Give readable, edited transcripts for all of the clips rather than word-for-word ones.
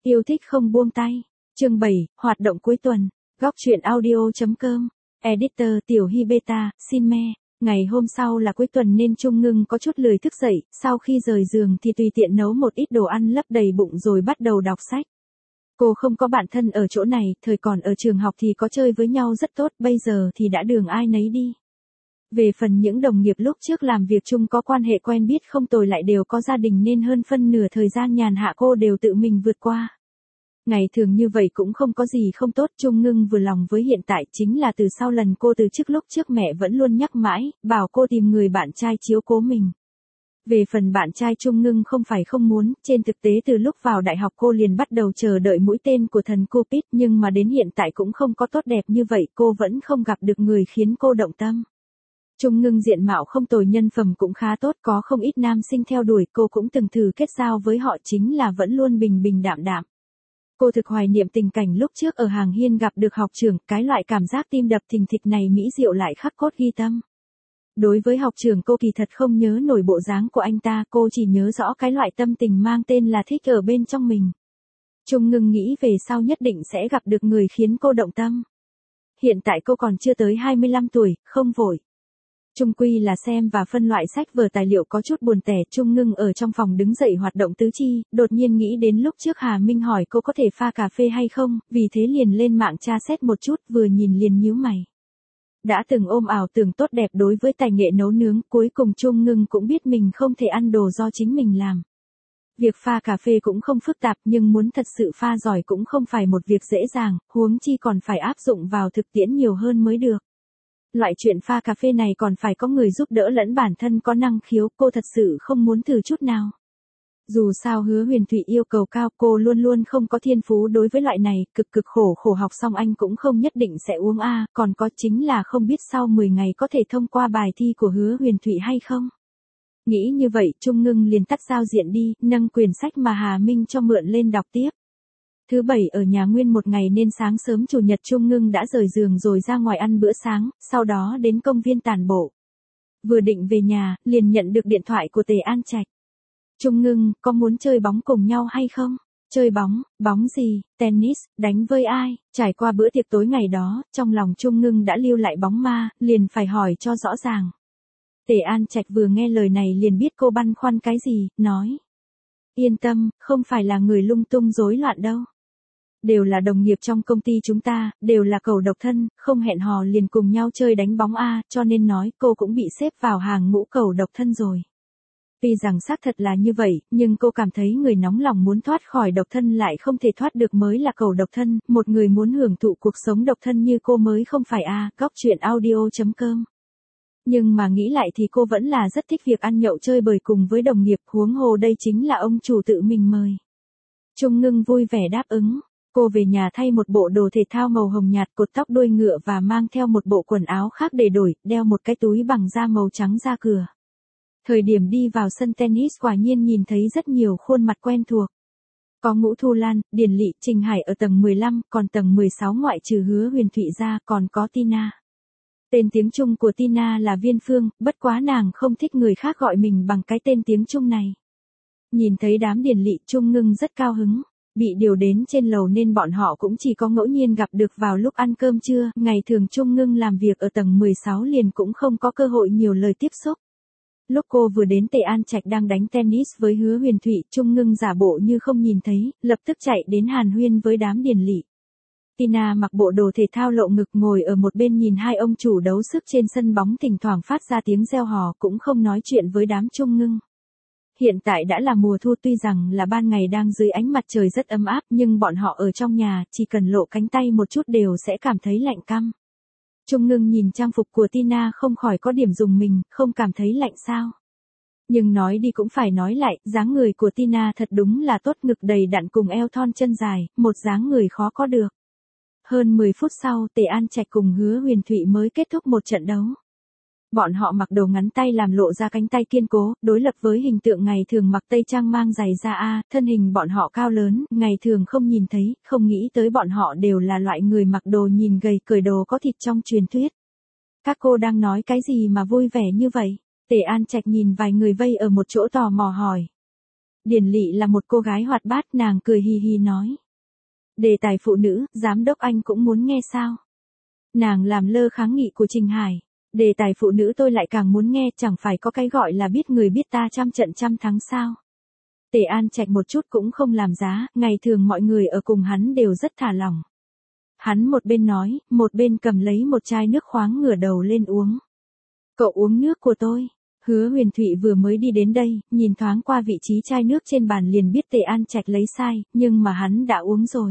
Yêu thích không buông tay. Chương 7, hoạt động cuối tuần. Góc truyện audio.com. Editor Tiểu Hy Beta, xin me. Ngày hôm sau là cuối tuần nên Trung Ngưng có chút lười thức dậy, sau khi rời giường thì tùy tiện nấu một ít đồ ăn lấp đầy bụng rồi bắt đầu đọc sách. Cô không có bạn thân ở chỗ này, thời còn ở trường học thì có chơi với nhau rất tốt, bây giờ thì đã đường ai nấy đi. Về phần những đồng nghiệp lúc trước làm việc chung có quan hệ quen biết không tồi lại đều có gia đình nên hơn phân nửa thời gian nhàn hạ cô đều tự mình vượt qua. Ngày thường như vậy cũng không có gì không tốt, Trung Ngưng vừa lòng với hiện tại chính là từ sau lần cô từ chức lúc trước mẹ vẫn luôn nhắc mãi, bảo cô tìm người bạn trai chiếu cố mình. Về phần bạn trai Trung Ngưng không phải không muốn, trên thực tế từ lúc vào đại học cô liền bắt đầu chờ đợi mũi tên của thần Cupid nhưng mà đến hiện tại cũng không có tốt đẹp như vậy, cô vẫn không gặp được người khiến cô động tâm. Trung Ngưng diện mạo không tồi, nhân phẩm cũng khá tốt, có không ít nam sinh theo đuổi, cô cũng từng thử kết giao với họ chính là vẫn luôn bình bình đạm đạm. Cô thực hoài niệm tình cảnh lúc trước ở hàng hiên gặp được học trưởng, cái loại cảm giác tim đập thình thịch này mỹ diệu lại khắc cốt ghi tâm. Đối với học trưởng cô kỳ thật không nhớ nổi bộ dáng của anh ta, cô chỉ nhớ rõ cái loại tâm tình mang tên là thích ở bên trong mình. Trung Ngưng nghĩ về sau nhất định sẽ gặp được người khiến cô động tâm. Hiện tại cô còn chưa tới 25 tuổi, không vội. Chung quy là xem và phân loại sách vở tài liệu có chút buồn tẻ. Trung Ngưng ở trong phòng đứng dậy hoạt động tứ chi, đột nhiên nghĩ đến lúc trước Hà Minh hỏi cô có thể pha cà phê hay không, vì thế liền lên mạng tra xét một chút, vừa nhìn liền nhíu mày. Đã từng ôm ảo tưởng tốt đẹp đối với tài nghệ nấu nướng, cuối cùng Trung Ngưng cũng biết mình không thể ăn đồ do chính mình làm. Việc pha cà phê cũng không phức tạp nhưng muốn thật sự pha giỏi cũng không phải một việc dễ dàng, huống chi còn phải áp dụng vào thực tiễn nhiều hơn mới được. Loại chuyện pha cà phê này còn phải có người giúp đỡ lẫn bản thân có năng khiếu, cô thật sự không muốn thử chút nào. Dù sao Hứa Huyền Thụy yêu cầu cao, cô luôn luôn không có thiên phú đối với loại này, cực khổ học xong anh cũng không nhất định sẽ uống A, còn có chính là không biết sau 10 ngày có thể thông qua bài thi của Hứa Huyền Thụy hay không. Nghĩ như vậy, Trung Ngưng liền tắt giao diện đi, nâng quyển sách mà Hà Minh cho mượn lên đọc tiếp. Thứ bảy ở nhà nguyên một ngày nên sáng sớm chủ nhật Trung Ngưng đã rời giường rồi ra ngoài ăn bữa sáng, sau đó đến công viên tản bộ. Vừa định về nhà, liền nhận được điện thoại của Tề An Trạch. Trung Ngưng, có muốn chơi bóng cùng nhau hay không? Chơi bóng, bóng gì, tennis, đánh với ai? Trải qua bữa tiệc tối ngày đó, trong lòng Trung Ngưng đã lưu lại bóng ma, liền phải hỏi cho rõ ràng. Tề An Trạch vừa nghe lời này liền biết cô băn khoăn cái gì, nói. Yên tâm, không phải là người lung tung rối loạn đâu. Đều là đồng nghiệp trong công ty chúng ta, đều là cẩu độc thân, không hẹn hò liền cùng nhau chơi đánh bóng A, cho nên nói cô cũng bị xếp vào hàng ngũ cẩu độc thân rồi. Tuy rằng xác thật là như vậy, nhưng cô cảm thấy người nóng lòng muốn thoát khỏi độc thân lại không thể thoát được mới là cẩu độc thân, một người muốn hưởng thụ cuộc sống độc thân như cô mới không phải A. Góc truyện audio.com. Nhưng mà nghĩ lại thì cô vẫn là rất thích việc ăn nhậu chơi bời cùng với đồng nghiệp, huống hồ đây chính là ông chủ tự mình mời. Trung Ngưng vui vẻ đáp ứng. Cô về nhà thay một bộ đồ thể thao màu hồng nhạt, cột tóc đuôi ngựa và mang theo một bộ quần áo khác để đổi, đeo một cái túi bằng da màu trắng ra cửa. Thời điểm đi vào sân tennis quả nhiên nhìn thấy rất nhiều khuôn mặt quen thuộc. Có Ngũ Thu Lan, Điền Lị, Trình Hải ở tầng 15, còn tầng 16 ngoại trừ Hứa Huyền Thụy ra còn có Tina. Tên tiếng Trung của Tina là Viên Phương, bất quá nàng không thích người khác gọi mình bằng cái tên tiếng Trung này. Nhìn thấy đám Điền Lị, Trung Ngưng rất cao hứng. Bị điều đến trên lầu nên bọn họ cũng chỉ có ngẫu nhiên gặp được vào lúc ăn cơm trưa, ngày thường Trung Ngưng làm việc ở tầng 16 liền cũng không có cơ hội nhiều lời tiếp xúc. Lúc cô vừa đến Tề An Trạch đang đánh tennis với Hứa Huyền Thụy, Trung Ngưng giả bộ như không nhìn thấy, lập tức chạy đến hàn huyên với đám Điền Lị. Tina mặc bộ đồ thể thao lộ ngực ngồi ở một bên nhìn hai ông chủ đấu sức trên sân bóng, thỉnh thoảng phát ra tiếng reo hò, cũng không nói chuyện với đám Trung Ngưng. Hiện tại đã là mùa thu, tuy rằng là ban ngày đang dưới ánh mặt trời rất ấm áp nhưng bọn họ ở trong nhà, chỉ cần lộ cánh tay một chút đều sẽ cảm thấy lạnh căm. Trung Ngưng nhìn trang phục của Tina không khỏi có điểm rùng mình, không cảm thấy lạnh sao. Nhưng nói đi cũng phải nói lại, dáng người của Tina thật đúng là tốt, ngực đầy đặn cùng eo thon chân dài, một dáng người khó có được. Hơn 10 phút sau, Tề An Trạch cùng Hứa Huyền Thụy mới kết thúc một trận đấu. Bọn họ mặc đồ ngắn tay làm lộ ra cánh tay kiên cố, đối lập với hình tượng ngày thường mặc tây trang mang giày da A, thân hình bọn họ cao lớn, ngày thường không nhìn thấy, không nghĩ tới bọn họ đều là loại người mặc đồ nhìn gầy, cởi đồ có thịt trong truyền thuyết. Các cô đang nói cái gì mà vui vẻ như vậy? Tề An Trạch nhìn vài người vây ở một chỗ tò mò hỏi. Điền Lị là một cô gái hoạt bát, nàng cười hì hì nói. Đề tài phụ nữ, giám đốc anh cũng muốn nghe sao? Nàng làm lơ kháng nghị của Trình Hải. Đề tài phụ nữ tôi lại càng muốn nghe, chẳng phải có cái gọi là biết người biết ta trăm trận trăm thắng sao? Tề An Trạch một chút cũng không làm giá, ngày thường mọi người ở cùng hắn đều rất thả lỏng. Hắn một bên nói, một bên cầm lấy một chai nước khoáng ngửa đầu lên uống. Cậu uống nước của tôi. Hứa Huyền Thụy vừa mới đi đến đây, nhìn thoáng qua vị trí chai nước trên bàn liền biết Tề An Trạch lấy sai, nhưng mà hắn đã uống rồi.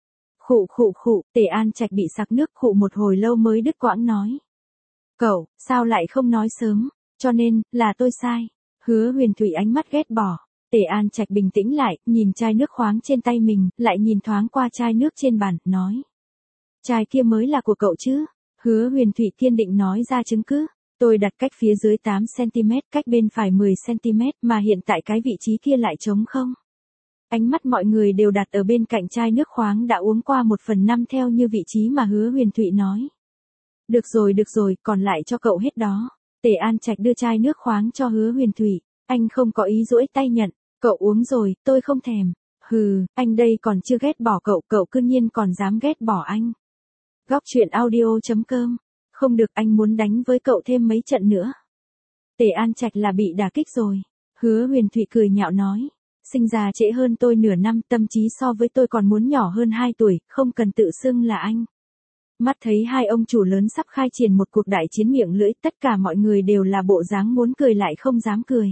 Khụ khụ khụ, Tề An Trạch bị sặc nước khụ một hồi lâu mới đứt quãng nói. Cậu, sao lại không nói sớm, cho nên, là tôi sai. Hứa Huyền Thụy ánh mắt ghét bỏ. Tề An Trạch bình tĩnh lại, nhìn chai nước khoáng trên tay mình, lại nhìn thoáng qua chai nước trên bàn, nói. Chai kia mới là của cậu chứ? Hứa Huyền Thụy kiên định nói ra chứng cứ. Tôi đặt cách phía dưới 8cm, cách bên phải 10cm, mà hiện tại cái vị trí kia lại trống không. Ánh mắt mọi người đều đặt ở bên cạnh chai nước khoáng đã uống qua 1/5 theo như vị trí mà Hứa Huyền Thụy nói. Được rồi, còn lại cho cậu hết đó. Tề An Trạch đưa chai nước khoáng cho Hứa Huyền Thụy. Anh không có ý duỗi tay nhận. Cậu uống rồi, tôi không thèm. Hừ, anh đây còn chưa ghét bỏ cậu, cậu cư nhiên còn dám ghét bỏ anh. Góc truyện audio.com. Không được, anh muốn đánh với cậu thêm mấy trận nữa. Tề An Trạch là bị đả kích rồi. Hứa Huyền Thụy cười nhạo nói. Sinh ra trễ hơn tôi nửa năm, tâm trí so với tôi còn muốn nhỏ hơn 2 tuổi, không cần tự xưng là anh. Mắt thấy hai ông chủ lớn sắp khai triển một cuộc đại chiến miệng lưỡi, tất cả mọi người đều là bộ dáng muốn cười lại không dám cười.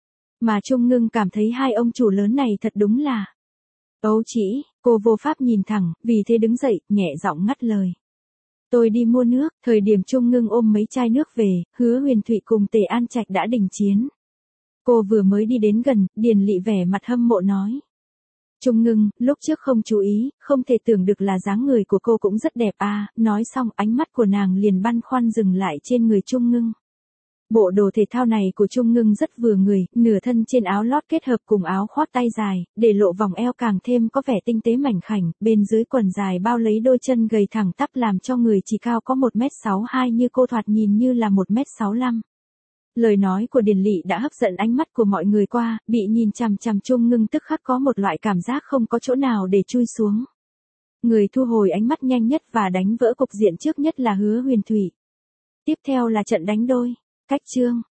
Mà Trung Ngưng cảm thấy hai ông chủ lớn này thật đúng là ấu trĩ, cô vô pháp nhìn thẳng, vì thế đứng dậy, nhẹ giọng ngắt lời. Tôi đi mua nước, thời điểm Trung Ngưng ôm mấy chai nước về, Hứa Huyền Thụy cùng Tề An Trạch đã đình chiến. Cô vừa mới đi đến gần, Điền Lị vẻ mặt hâm mộ nói. Trung Ngưng, lúc trước không chú ý, không thể tưởng được là dáng người của cô cũng rất đẹp à, nói xong ánh mắt của nàng liền băn khoăn dừng lại trên người Trung Ngưng. Bộ đồ thể thao này của Trung Ngưng rất vừa người, nửa thân trên áo lót kết hợp cùng áo khoác tay dài, để lộ vòng eo càng thêm có vẻ tinh tế mảnh khảnh, bên dưới quần dài bao lấy đôi chân gầy thẳng tắp làm cho người chỉ cao có 1m62 như cô thoạt nhìn như là 1m65. Lời nói của Điền Lị đã hấp dẫn ánh mắt của mọi người qua, bị nhìn chằm chằm Trung Ngưng tức khắc có một loại cảm giác không có chỗ nào để chui xuống. Người thu hồi ánh mắt nhanh nhất và đánh vỡ cục diện trước nhất là Hứa Huyền Thụy. Tiếp theo là trận đánh đôi. Cách chương